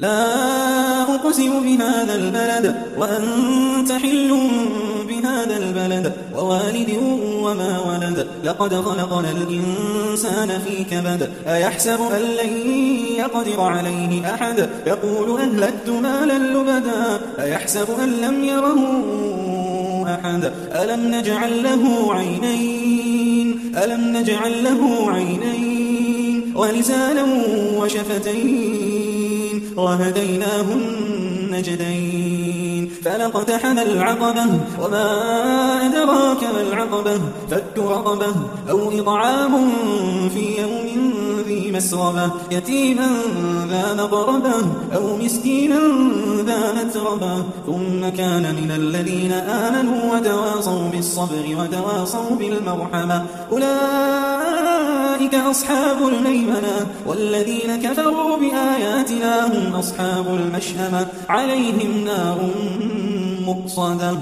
لا أقسم بهذا البلد وأنت حل بهذا البلد ووالد وما ولد لقد خلقنا الإنسان في كبد أيحسب أن لن يقدر عليه أحد يقول أهلكت مالا لبدا أيحسب أن لم يره أحد ألم نجعل له عينين ولسانا وشفتين وهديناه النجدين فلاقتحم العقبة وما أدراك ما العقبة فك رقبة أو إطعام في يوم ذي مسغبة يتيما ذا مقربة أو مسكينا ذا متربة ثم كان من الذين آمنوا وتواصوا بالصبر وتواصوا بالمرحمة أولئك أصحاب الميمنة والذين كفروا بآياتنا هم أصحاب المشأمة عليهم نار مؤصدة